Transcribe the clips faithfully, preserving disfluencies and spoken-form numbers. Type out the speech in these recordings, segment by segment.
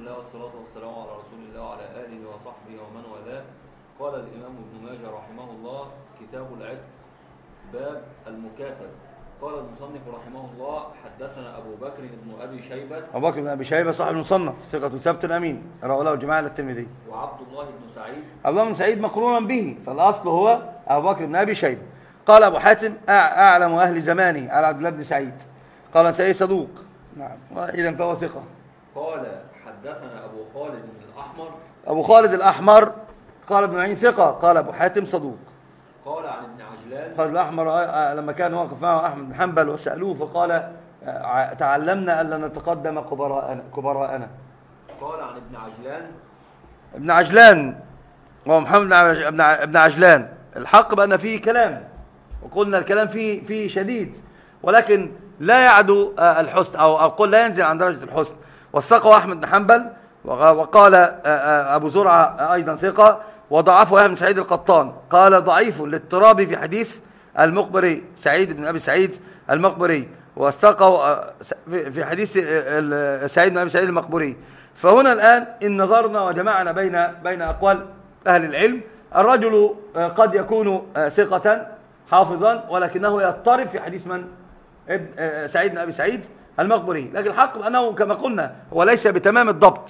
الله والصلاة والسلام على رسول الله وعلى آله وصحبه ومن والاه. قال الإمام ابن ماجه رحمه الله: كتاب العتق، باب المكاتب. قال المصنف رحمه الله: حدثنا أبو بكر بن أبي شيبة. أبو بكر بن أبي شيبة صاحب المصنف، ثقة ثبت أمين، رواه له الجماعة الترمذي. وعبد الله بن سعيد. عبد الله بن سعيد مقرونا به، فالأصل هو أبو بكر بن أبي شيبة. قال أبو حاتم: أعلم أهل زمانه على عبد الله بن سعيد. قال سعيد صدوق، نعم، وإذا فهو ثقة. قال حدثنا أبو خالد الأحمر. أبو خالد الأحمر قال ابن معين ثقة. قال أبو حاتم صدوق. قال عن ابن عجلان. خالد الأحمر لما كان واقف معه أحمد بن حنبل وسألوه فقال: تعلمنا ألا نتقدم كبراءنا كبراءنا. قال عن ابن عجلان. ابن عجلان وهو محمد بن عجلان. الحق بأن فيه كلام، وقلنا الكلام فيه فيه شديد، ولكن لا يعدو الحسن، أو أقول لا ينزل عن درجة الحسن. وثقه أحمد بن حنبل، وقال أبو زرعة أيضا ثقة، وضعفه يحيى بن سعيد القطان، قال ضعيف للاضطراب في حديث المقبري سعيد بن أبي سعيد المقبري، وثقه في حديث سعيد بن أبي سعيد المقبري. فهنا الآن إن نظرنا وجمعنا بين بين أقوال أهل العلم، الرجل قد يكون ثقة حافظا ولكنه يضطرب في حديث من؟ سعيد بن أبي سعيد المقبري، لكن الحق أنه كما قلنا هو ليس بتمام الضبط،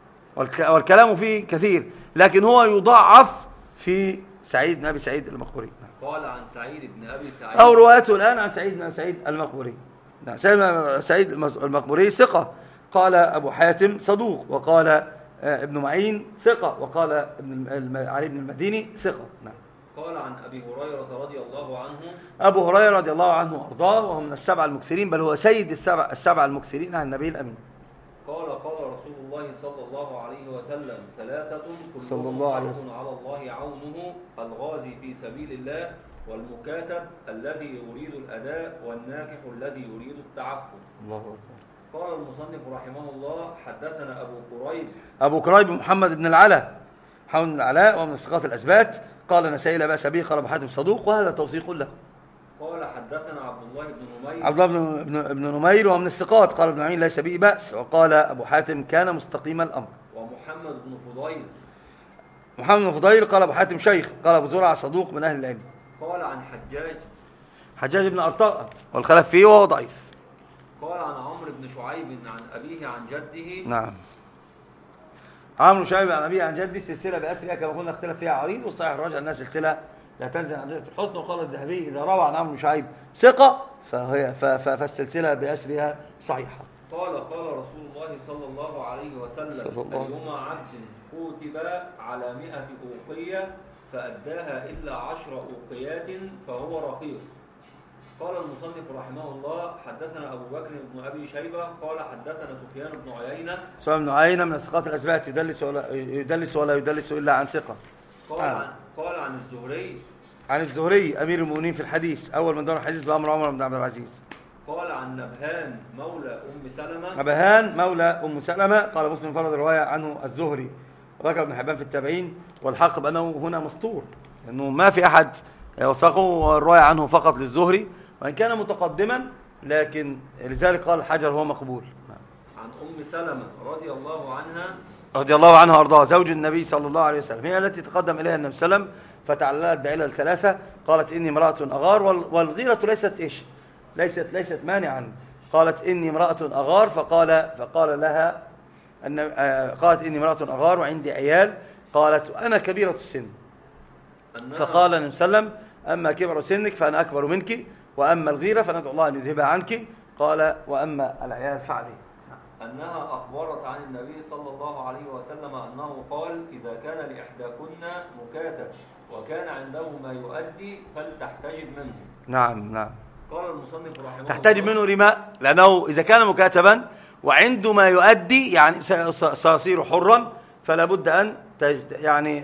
والكلام فيه كثير، لكن هو يضعف في سعيد بن أبي سعيد المقبري. قال عن سعيد بن أبي سعيد، أو روايته الآن عن سعيد بن أبي سعيد المقبري. سعيد المقبري ثقة. قال أبو حاتم صدوق، وقال ابن معين ثقة، وقال ابن علي بن المديني ثقة. نعم. قال عن أبي هريرة رضي الله عنه. أبو هريرة رضي الله عنه وأرضاه، وهو من السبع المكثرين، بل هو سيد السبع, السبع المكثرين عن النبي الأمين. قال قال رسول الله صلى الله عليه وسلم: ثلاثة كلهم حق على الله عونه: الغازي في سبيل الله، والمكاتب الذي يريد الأداء، والناكح الذي يريد التعفف. الله أكبر. قال المصنف رحمه الله: حدثنا أبو كريب. أبو كريب محمد بن العلاء، محمد بن العلاء، ومن الثقات الأثبات. قال نسائي لا بأس به. قال أبو حاتم صدوق، وهذا توثيق له. قال حدثنا عبد الله بن نمير. عبد الله بن بن نمير ومن الثقات. قال ابن معين ليس به بأس. وقال أبو حاتم كان مستقيم الأمر. ومحمد بن فضيل. محمد بن فضيل قال أبو حاتم شيخ. قال أبو زرعة صدوق من أهل العلم. قال عن حجاج. حجاج بن أرطاء، والخلاف فيه وهو ضعيف. قال عن عمرو بن شعيب عن أبيه عن جده. نعم. عمرو بن شعيب عن أبيه عن جده، سلسلة بأسرها كما قلنا اختلف فيها عريض، والصحيح الراجع أنها سلسلة لا تنزل عن درجة الحسن. وقال الذهبي: إذا روى عن عمرو بن شعيب ثقة فهي فالسلسلة بأسرها صحيحة. قال قال رسول الله صلى الله عليه وسلم: أيما عبد كتب على مئة أوقية فأداها إلا عشر أوقيات فهو رقيق. قال المصنف رحمه الله: حدثنا أبو بكر بن أبي شيبة قال حدثنا سفيان بن عيينة. سفيان بن عيينة من الثقات الأثبات، يدلس ولا يدلس ولا يدلس إلا عن ثقة. قال آه. عن قال عن الزهري. عن الزهري أمير المؤمنين في الحديث، أول من دار الحديث بأمر عمر بن عبد العزيز. قال عن نبهان مولى أم سلمة. نبهان مولى أم سلمة. قال مسلم فرد الرواية عنه الزهري، وذكر ابن حبان في التابعين، والحق بأنه هنا مسطور، لأنه ما في أحد وثقه الرواية عنه فقط للزهري، وإن كان متقدما، لكن لذلك قال الحجر هو مقبول. عن أم سلمة رضي الله عنها رضي الله عنها وارضاها، زوج النبي صلى الله عليه وسلم، هي التي تقدم إليها النبي صلى الله عليه وسلم فتعللت بعلل ثلاثة. قالت: إني امرأة أغار، والغيرة ليست إيش ليست ليست مانعا. قالت: إني امرأة أغار، فقال فقال لها أن قالت: إني امرأة أغار وعندي عيال. قالت: أنا كبيرة السن. فقال النبي صلى الله عليه وسلم: أما كبر سنك فأنا أكبر منك، وأما الغيرة فندعو الله أن يذهبها عنك. قال: وأما العيال فعلي. أنها أخبرت عن النبي صلى الله عليه وسلم أنه قال: إذا كان لإحداكن مكاتب وكان عنده ما يؤدي فلتحتجب منه. نعم نعم. قال المصنف رحمه الله: تحتجب منه لما؟ لأنه إذا كان مكاتبا وعنده ما يؤدي، يعني سيصير حرا، فلا بد أن يعني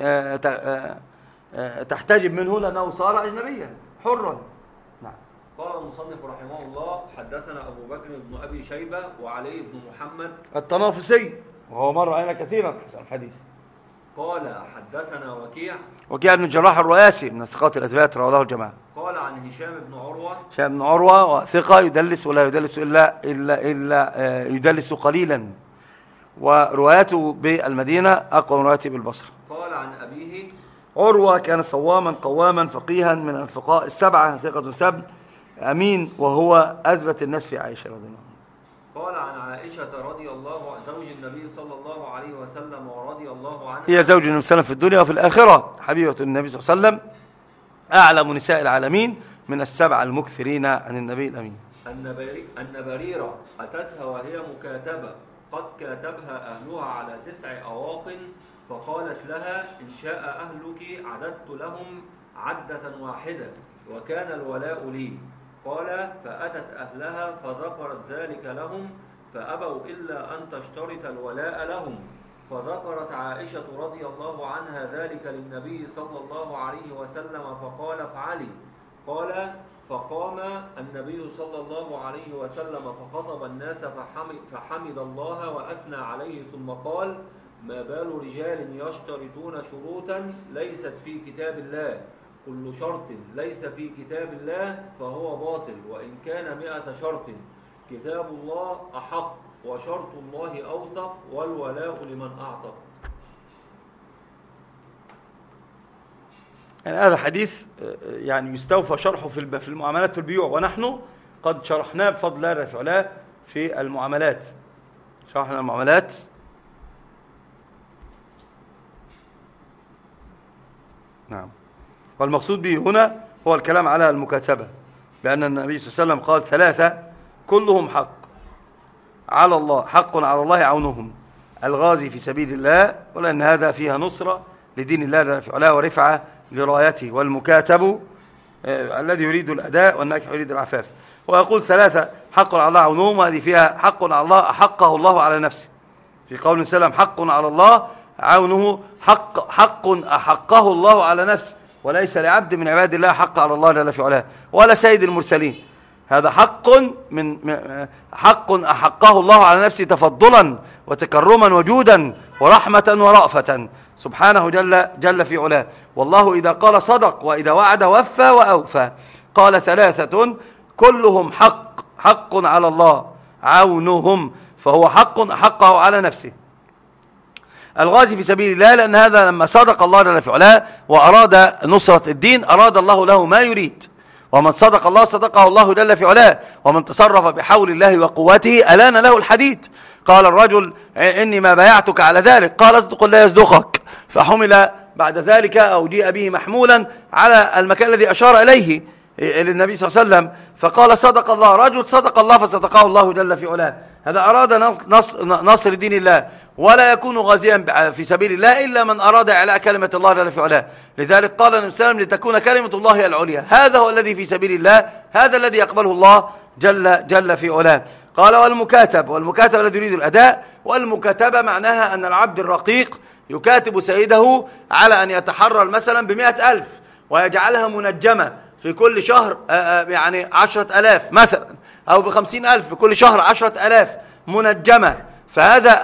تحتجب منه، لأنه صار أجنبيا حرا. نعم. قال المصنف رحمه الله: حدثنا أبو بكر بن أبي شيبة وعلي بن محمد الطنافسي، وهو مر علينا كثيرا حسن الحديث. قال حدثنا وكيع. وكيع بن الجراح الرؤاسي من الثقات الأثبات، رواه له الجماعة. قال عن هشام بن عروة. هشام بن عروة وثقة، يدلس ولا يدلس إلا إلا إلا يدلس قليلا، وروايته بالمدينة أقوى من روايته بالبصرة. قال عن أبيه عروة كان صواما قواما فقيها من الفقهاء السبعة ثقة ثبت أمين، وهو أثبت الناس في عائشة رضي الله عنها. قال عن عائشة رضي الله زوج النبي صلى الله عليه وسلم ورضي الله عنها، هي زوج النبي صلى الله عليه وسلم في الدنيا وفي الآخرة، حبيبة النبي صلى الله عليه وسلم، أعلم نساء العالمين من السبع المكثرين عن النبي الأمين. أن بريرة أتتها وهي مكاتبة قد كاتبها أهلها على تسع أواق، فقالت لها إن شاء أهلك عددت لهم عدة واحدة وكان الولاء لي. قال فأتت أهلها فذكرت ذلك لهم فأبوا إلا أن تشترط الولاء لهم، فذكرت عائشة رضي الله عنها ذلك للنبي صلى الله عليه وسلم فقال افعلي. قال فقام النبي صلى الله عليه وسلم فخطب الناس فحمد, فحمد الله وأثنى عليه ثم قال ما بال رجال يشترطون شروطا ليست في كتاب الله، كل شرط ليس في كتاب الله فهو باطل، وإن كان مئة شرط كتاب الله أحق وشرط الله أوثق والولاء لمن أعتق. يعني هذا حديث يعني يستوفى شرحه في في المعاملات في البيوع، ونحن قد شرحناه بفضل الله رفع الله في المعاملات، شرحنا المعاملات نعم. والمقصود به هنا هو الكلام على المكاتبة، بأن النبي صلى الله عليه وسلم قال ثلاثة كلهم حق على الله، حق على الله عونهم، الغازي في سبيل الله، ولأن هذا فيها نصرة لدين الله رفع الله ورفعة لرايته، والمكاتب آه الذي يريد الأداء والناكح يريد العفاف. ويقول ثلاثة حق على الله عونهم، وهذه فيها حق على الله أحقه الله على نفسه، في قول سلام حق على الله عونه، حق حق أحقه الله على نفسه، وليس لعبد من عباد الله حق على الله جل في علاه ولا سيد المرسلين. هذا حق من حق أحقه الله على نفسه تفضلا وتكرما وجودا ورحمة ورأفة سبحانه جل جل في علاه. والله إذا قال صدق، وإذا وعد وفى وأوفى. قال ثلاثة كلهم حق حق على الله عونهم، فهو حق أحقه على نفسه. الغازي في سبيل الله، لأن هذا لما صدق الله جل في علاه وأراد نصرة الدين أراد الله له ما يريد، ومن صدق الله صدقه الله جل في علاه، ومن تصرف بحول الله وقوته ألان له الحديد. قال الرجل إني ما بايعتك على ذلك، قال اصدق لا يصدقك، فحمل بعد ذلك أو جيء به محمولا على المكان الذي أشار إليه للنبي صلى الله عليه وسلم، فقال صدق الله، رجل صدق الله فصدقه الله جل في علاه. هذا أراد نصر دين الله، ولا يكون غازيا في سبيل الله إلا من أراد إعلاء كلمة الله جل في علاه. لذلك قال النبي صلى الله عليه وسلم لتكون كلمة الله العليا، هذا هو الذي في سبيل الله، هذا الذي يقبله الله جل جل في علاه. قال والمكاتب، والمكاتب الذي يريد الأداء، والمكاتبة معناها أن العبد الرقيق يكاتب سيده على أن يتحرر مثلا بمئة ألف ويجعلها منجمة في كل شهر يعني عشرة ألاف مثلا، أو بخمسين ألف في كل شهر عشرة ألاف منجمة. فهذا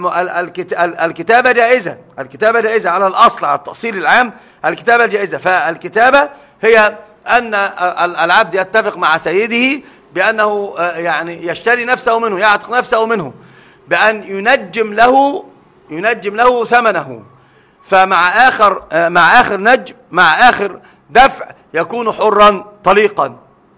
الكتابة جائزة، الكتابة جائزة على الأصل، على التأصيل العام الكتابة جائزة. فالكتابة هي أن العبد يتفق مع سيده بأنه يعني يشتري نفسه منه، يعتق نفسه منه، بأن ينجم له ينجم له ثمنه، فمع آخر مع آخر نجم مع آخر دفع يكون حرا طليقا.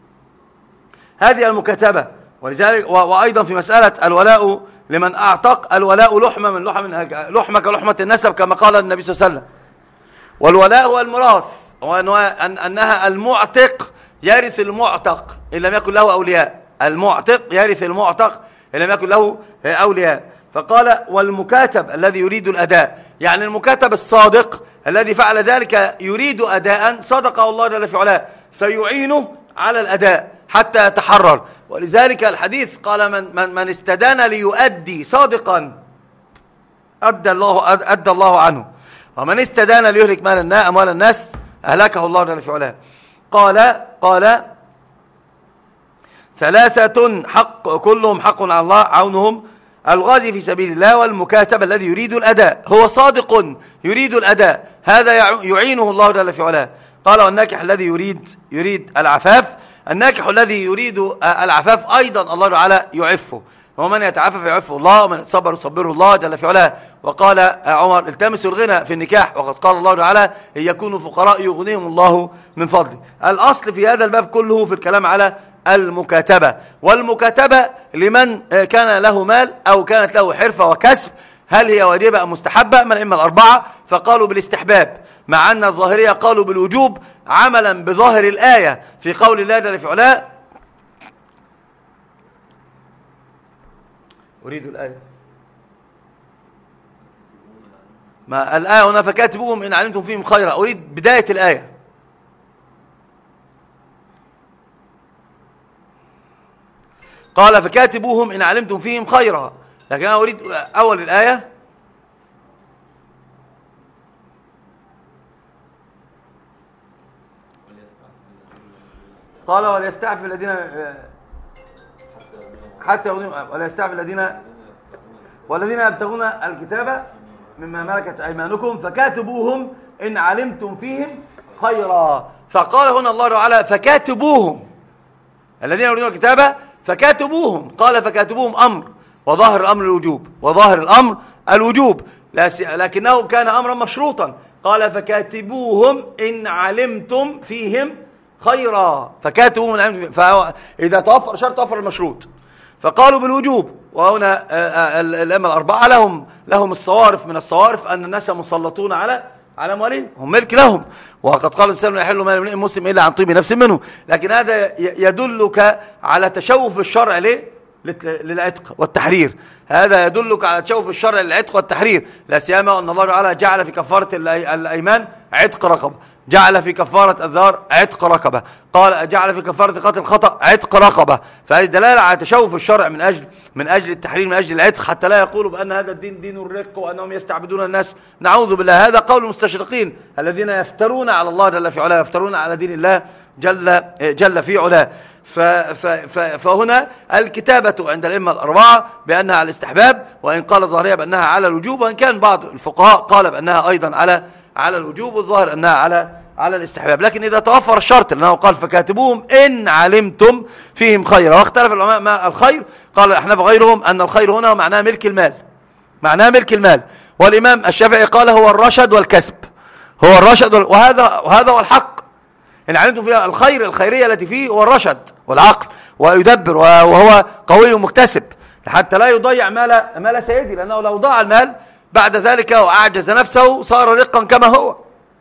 هذه المكاتبة. ولذلك وأيضا في مسألة الولاء لمن أعتق، الولاء لحمة من لحم لحمة كلحمة النسب كما قال النبي صلى الله عليه وسلم. والولاء هو الميراث، وأنها المعتق يرث المعتق إن لم يكن له أولياء، المعتق يرث المعتق إن لم يكن له أولياء. فقال والمكاتب الذي يريد الأداء، يعني المكاتب الصادق الذي فعل ذلك يريد أداء صدقه الله جل في علاه فيعينه على الأداء حتى يتحرر. ولذلك الحديث قال من, من, من استدان ليؤدي صادقا أدى الله, أدى الله عنه، ومن استدان ليهلك مال الناس أموال الناس أهلكه الله جل في علاه. قال قال ثلاثة حق كلهم حق على الله عونهم، الغازي في سبيل الله، والمكاتب الذي يريد الأداء، هو صادق يريد الأداء، هذا يعينه الله جل في علاه. قال والناكح الذي يريد يريد العفاف، الناكح الذي يريد العفاف أيضا الله تعالى يعفه، ومن يتعفف يعفه الله ومن يتصبر يصبره الله جل في علاه. وقال عمر التمسوا الغنى في النكاح وقد قال الله تعالى إن يكونوا فقراء يغنيهم الله من فضله. الأصل في هذا الباب كله في الكلام على المكاتبة، والمكاتبة لمن كان له مال أو كانت له حرفة وكسب، هل هي واجبة أم مستحبة؟ من الأئمة الأربعة فقالوا بالاستحباب، مع أن الظاهرية قالوا بالوجوب عملا بظاهر الآية في قول الله جل في علاه. أريد الآية، ما الآية هنا فكاتبوهم إن علمتم فيهم خيرا، أريد بداية الآية. قال فكاتبوهم إن علمتم فيهم خيرا، لكن أنا أريد أول الآية. قال وليستعفف الذين حتى يغنيهم، وليستعفف الذين والذين يبتغون الكتاب مما ملكت أيمانكم فكاتبوهم إن علمتم فيهم خيرا. فقال هنا الله تعالى فكاتبوهم الذين يريدون الكتاب فكاتبوهم، قال فكاتبوهم أمر، وظاهر الأمر الوجوب، وظاهر الأمر الوجوب، لكنه كان أمرا مشروطا. قال فكاتبوهم إن علمتم فيهم خيرا، فكاتبوهم إن علمتم فيهم، فإذا توفر شرط توفر المشروط، فقالوا بالوجوب. وهنا الأئمة الأربعة لهم لهم الصوارف من الصوارف أن الناس مسلطون على على أموالهم، هم ملك لهم، وقد قال الإنسان لا يحل مال امرئ مسلم إلا عن طيب نفس منه. لكن هذا يدلك على تشوف الشرع ليه؟ للعتق والتحرير، هذا يدلك على تشوف الشرع للعتق والتحرير، لا سيما أن الله تعالى جعل في كفارة الأيمان عتق رقبة، جعل في كفارة الظهار عتق رقبة، قال جعل في كفارة قتل الخطأ عتق رقبة. فهذه دلالة على تشوف الشرع من أجل من أجل التحرير، من أجل العتق، حتى لا يقولوا بأن هذا الدين دين الرق وأنهم يستعبدون الناس. نعوذ بالله، هذا قول المستشرقين الذين يفترون على الله جل في علاه، يفترون على دين الله جل جل في علاه. فهنا الكتابة عند الأئمة الأربعة بأنها على الاستحباب، وإن قال الظاهرية بأنها على الوجوب، وإن كان بعض الفقهاء قال بأنها أيضا على على الوجوب، والظاهر أنها على على الاستحباب. لكن إذا توفر الشرط، لأنه قال فكاتبوهم إن علمتم فيهم خيرا، واختلف العلماء ما الخير. قال الأحناف غيرهم أن الخير هنا معناه ملك المال، معناه ملك المال. والإمام الشافعي قال هو الرشد والكسب، هو الرشد، وهذا وهذا هو الحق. إن علمتم فيها الخير، الخيرية التي فيه هو الرشد والعقل، ويدبر، وهو قوي ومكتسب حتى لا يضيع مال مال سيدي، لأنه لو ضاع المال بعد ذلك وأعجز نفسه صار رقا كما هو،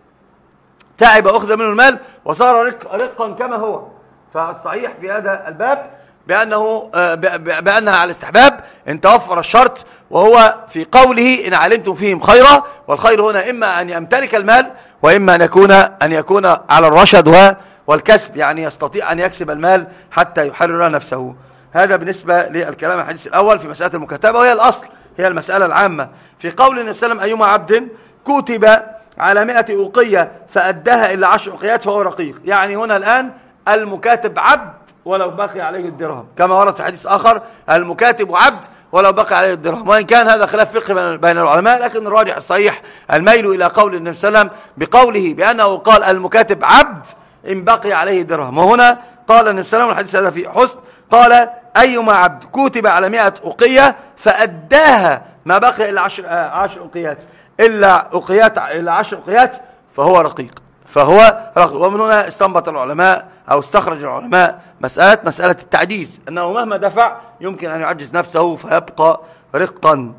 تعب أخذ منه المال وصار رق رقا كما هو. فالصحيح في هذا الباب بأنه بأنها على الاستحباب إن توفر الشرط، وهو في قوله إن علمتم فيهم خيرا. والخير هنا إما أن يمتلك المال، وإما أن يكون أن يكون على الرشد والكسب، يعني يستطيع أن يكسب المال حتى يحرر نفسه. هذا بالنسبة للكلام الحديث الأول في مسألة المكاتبة، وهي الأصل، هي المسألة العامة في قول النبي صلى الله عليه وسلم أيما عبد كتب على مئة أوقية فأداها إلا عشر أوقيات فهو رقيق. يعني هنا الآن المكاتب عبد ولو بقي عليه الدرهم، كما ورد في حديث آخر المكاتب عبد ولو بقي عليه الدرهم. وإن كان هذا خلاف فقه بين العلماء، لكن الراجح الصحيح الميل إلى قول النبي صلى الله عليه وسلم بقوله بأنه قال المكاتب عبد إن بقي عليه درهم. وهنا قال النبي صلى الله عليه وسلم، الحديث هذا في حسن، قال أيما عبد كتب على مئة أوقية فأداها ما بقي إلا عشر عشر أوقيات إلا أوقيات إلا عشر أوقيات فهو رقيق، فهو رقيق. ومن هنا استنبط العلماء أو استخرج العلماء مسألة مسألة التعجيز، أنه مهما دفع يمكن أن يعجز نفسه فيبقى رقا.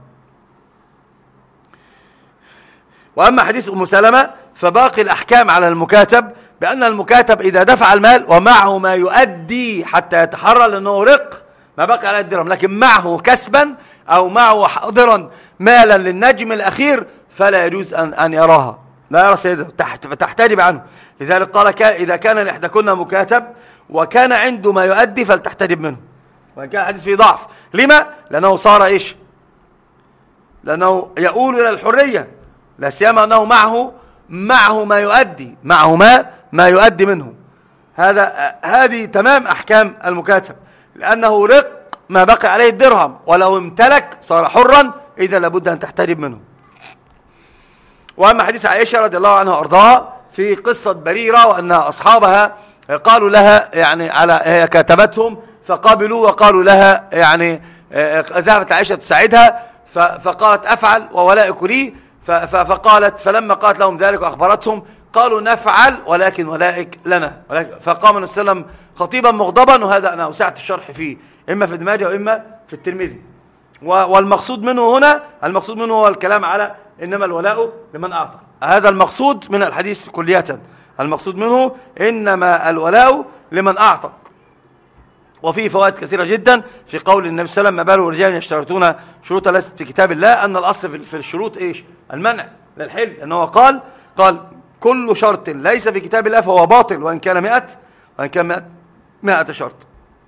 وأما حديث أم سلمة فباقي الأحكام على المكاتب، بأن المكاتب إذا دفع المال ومعه ما يؤدي حتى يتحرر لأنه رق ما بقي على الدرهم، لكن معه كسبا أو معه حاضرا مالا للنجم الأخير فلا يجوز أن أن يراها، لا يرى سيده، تحتجب عنه. لذلك قال إذا كان لإحداكن مكاتب وكان عنده ما يؤدي فلتحتجب منه، وإن كان الحديث فيه ضعف. لما؟ لأنه صار إيش؟ لأنه يؤول إلى الحرية، لا سيما أنه معه معه ما يؤدي، معه ما ما يؤدي منه. هذا هذه تمام أحكام المكاتب، لأنه رق ما بقي عليه الدرهم، ولو امتلك صار حرا إذا لابد أن تحتجب منه. وأما حديث عائشة رضي الله عنها وأرضاها في قصة بريرة، وأن أصحابها قالوا لها يعني على هي كاتبتهم فقابلوا وقالوا لها يعني ذهبت عائشة تساعدها فقالت أفعل وولائك لي، فقالت فلما قالت لهم ذلك وأخبرتهم قالوا نفعل ولكن ولائك لنا. فقام النبي صلى الله عليه وسلم خطيبا مغضبا، وهذا أنا وسعت الشرح فيه إما في ابن ماجه وإما في الترمذي. والمقصود منه هنا، المقصود منه هو الكلام على إنما الولاء لمن أعطى. هذا المقصود من الحديث كلية، المقصود منه إنما الولاء لمن أعطى. وفيه فوائد كثيرة جدا في قول النبي صلى الله عليه وسلم: ما بال رجال يشترطون شروطا ليست في كتاب الله. أن الأصل في الشروط إيش؟ المنع للحل، لأنه قال قال كل شرط ليس في كتاب الله فهو باطل وإن كان مئة وإن كان مئة, مئة شرط.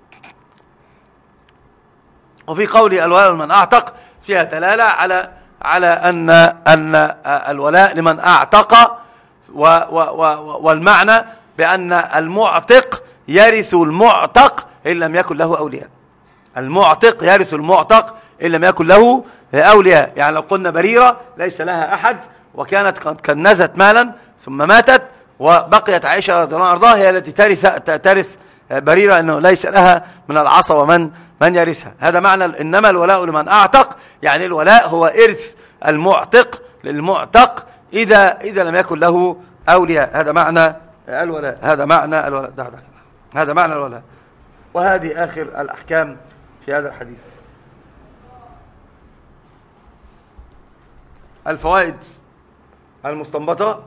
وفي قول الولاء لمن أعتق فيها دلالة على على أن أن الولاء لمن أعتق، والمعنى بأن المعتق يرث المعتق إن لم يكن له أولياء. المعتق يرث المعتق إن لم يكن له أولياء. يعني لو قلنا بريرة ليس لها أحد وكانت قد كنزت مالا ثم ماتت وبقيت عائشة رضي الله عنها هي التي ترث ترث بريرة، أنه ليس لها من العصبة من من يرثها. هذا معنى إنما الولاء لمن أعتق، يعني الولاء هو إرث المعتق للمعتق إذا إذا لم يكن له أولياء. هذا معنى الولاء، هذا معنى الولاء ده ده. هذا معنى الولاء. وهذه آخر الأحكام في هذا الحديث. الفوائد المستنبطة: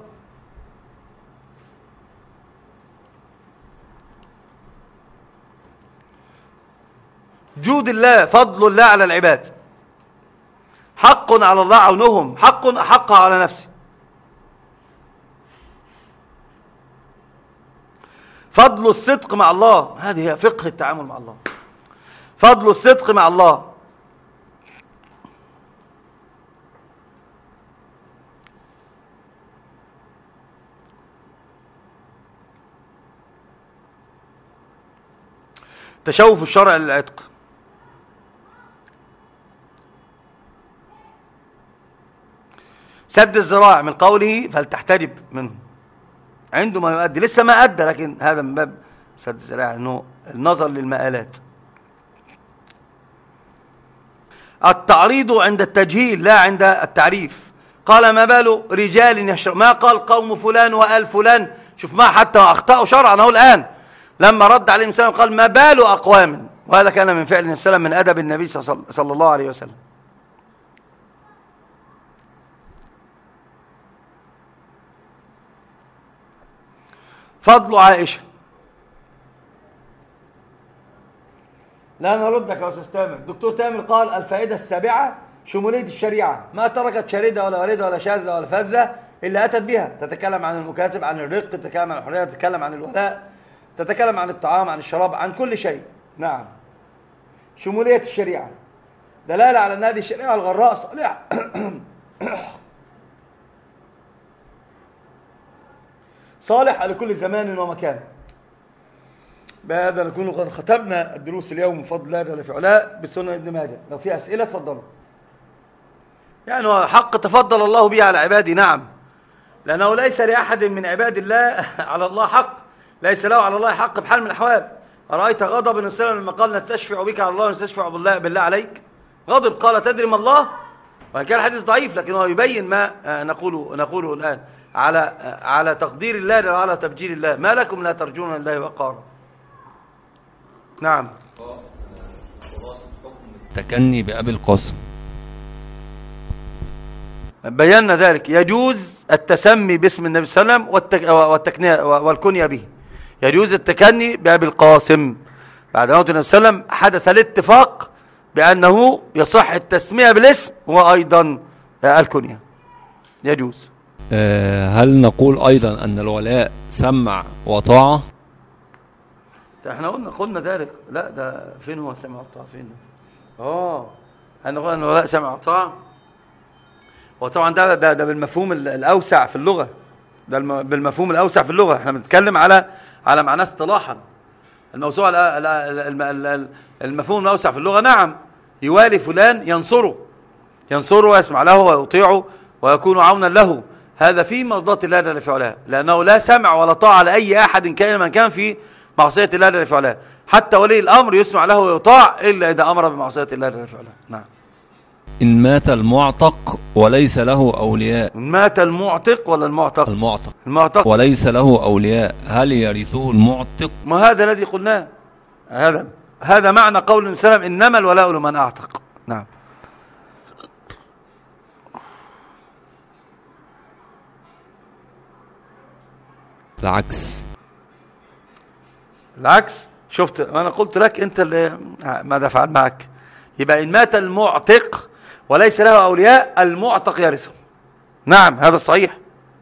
جود الله، فضل الله على العباد، حق على الله عونهم، حق أحق على نفسه. فضل الصدق مع الله، هذه هي فقه التعامل مع الله. فضل الصدق مع الله. تشوف الشرع للعتق. سد الذراع من قوله فلتحتجب منه، عنده ما يؤدي، لسه ما أدى، لكن هذا من باب سد الذراع، انه النظر للمآلات. التعريض عند التجهيل لا عند التعريف. قال ما بال رجال يشرب، ما قال قوم فلان وآل فلان، شوف ما حتى أخطأوا شرعا هو الآن. لما رد عليه النبي قال ما بال أقوام، وهذا كان من فعل النبي من أدب النبي صلى الله عليه وسلم. فضل عائشة. لا نردك يا أستاذ تامر. دكتور تامر قال الفائدة السابعة شمولية الشريعة، ما تركت شاردة ولا واردة ولا شاذة ولا فذة إلا أتت بها. تتكلم عن المكاتب، عن الرق، تتكلم عن الحرية، تتكلم عن الولاء، تتكلم عن الطعام، عن الشراب، عن كل شيء. نعم، شمولية الشريعة دلالة على أن هذه الشريعة الغراء صالحة صالح لكل زمان ومكان. بهذا نكون قد ختمنا الدروس اليوم من فضل الله جل في علاه بسنن ابن ماجه. لو في أسئلة تفضلوا. يعني حق تفضل الله به على عباده، نعم، لأنه ليس لأحد من عباد الله على الله حق، ليس له على الله حق بحال من الأحوال. أرأيت غضب النبي صلى الله عليه وسلم لما قال نستشفع بك على الله ونستشفع بالله, بالله عليك؟ غضب، قال تدري ما الله؟ وإن كان الحديث ضعيف لكنه يبين ما نقوله نقوله الآن على على تقدير الله وعلى تبجيل الله. ما لكم لا ترجون الله وقارا. نعم. تكني بأبي القاسم، بينا ذلك. يجوز التسمي باسم النبي صلى الله عليه وسلم والتك... والتكنية والكنية به. يجوز التكني بأبي القاسم. بعد موت النبي صلى الله عليه وسلم حدث الاتفاق بأنه يصح التسمية بالاسم وأيضا الكنية. يجوز. هل نقول أيضا أن الولاء سمع وطاعة؟ احنا قلنا قلنا ذلك. لا، ده فين هو سمع وطاعة؟ فين؟ اه احنا قلنا الولاء سمع وطاعة، وطبعا ده ده ده بالمفهوم الأوسع في اللغة. ده بالمفهوم الأوسع في اللغة. احنا بنتكلم على على معناه اصطلاحا. الموسوعة المفهوم الأوسع في اللغة، نعم، يوالي فلان ينصره ينصره ويسمع له ويطيعه ويكون عونا له. هذا في مرضاة الله جل في علاه، لأنه لا سمع ولا طاعة لأي أحد كان من كان في معصية الله جل في علاه. حتى ولي الأمر يسمع له ويطاع إلا إذا أمر بمعصية الله جل وعلا. نعم. إن مات المعتق وليس له أولياء. إن مات المعتق ولا المعتق؟ المعتق. المعتق وليس له أولياء، هل يرثه المعتق؟ ما هذا الذي قلناه، هذا هذا معنى قول النبي صلى الله عليه وسلم إنما الولاء لمن أعتق. نعم. العكس. العكس. شفت أنا قلت لك أنت اللي ماذا فعل معك. يبقى إن مات المعتق وليس له أولياء المعتق يرثه. نعم هذا الصحيح.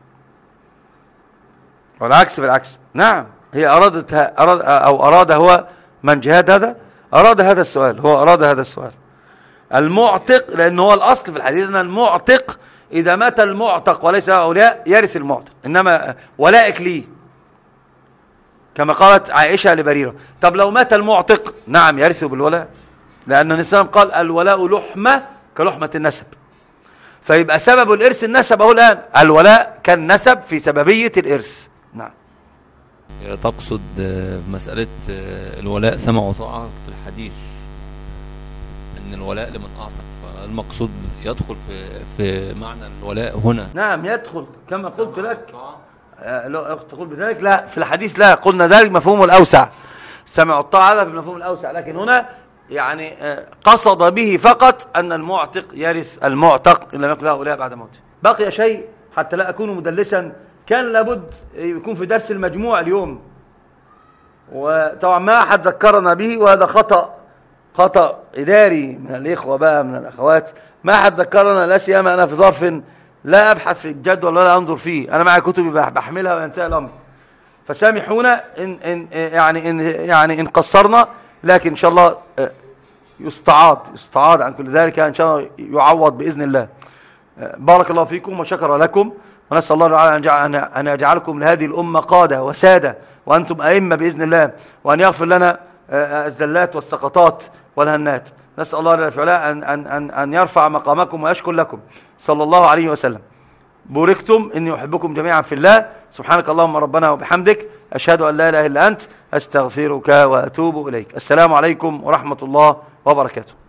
والعكس بالعكس. نعم هي أرادت أراد أو أراد هو من جهاد هذا أراد هذا السؤال، هو أراد هذا السؤال. المعتق لأنه هو الأصل في الحديث أن المعتق إذا مات المعتق وليس له أولياء يرث المعتق، إنما ولائك ليه كما قالت عائشة لبريرة. طب لو مات المعتق نعم يرثه بالولاء، لأن النبي صلى الله عليه وسلم قال الولاء لحمة كلحمة النسب، فيبقى سبب الإرث النسب أهو الآن، الولاء كالنسب في سببية الإرث. نعم. تقصد مسألة الولاء سمع وطاعة في الحديث أن الولاء لمن أعتق، فالمقصود يدخل في في معنى الولاء هنا. نعم يدخل كما قلت لك. لو تقول بذلك لا، في الحديث لا، قلنا ذلك مفهومه الأوسع، سمع الطاعة هذا في المفهوم الأوسع، لكن هنا يعني قصد به فقط أن المعتق يرث المعتق إن لم يكن له أولياء بعد موته. بقي شيء حتى لا أكون مدلسا، كان لابد يكون في درس المجموع اليوم، وطبعا ما أحد ذكرنا به، وهذا خطأ خطأ إداري من الإخوة بقى من الأخوات، ما أحد ذكرنا، لا سيما أنا في ظرف لا أبحث في الجدول ولا أنظر فيه، أنا معي كتبي بحملها وينتهي الأمر، فسامحونا إن إن يعني إن يعني إن قصرنا، لكن إن شاء الله يستعاض يستعاض عن كل ذلك، إن شاء الله يعوض بإذن الله. بارك الله فيكم وشكر لكم، ونسأل الله تعالى أن يجعلكم لهذه الأمة قادة وسادة، وأنتم أئمة بإذن الله، وأن يغفر لنا الزلات والسقطات والهنات. نسأل الله جل وعلا أن, أن, أن, أن يرفع مقامكم ويشكر لكم صلى الله عليه وسلم. بوركتم، إني أحبكم جميعا في الله. سبحانك اللهم ربنا وبحمدك، أشهد أن لا إله إلا أنت، أستغفرك وأتوب إليك. السلام عليكم ورحمة الله وبركاته.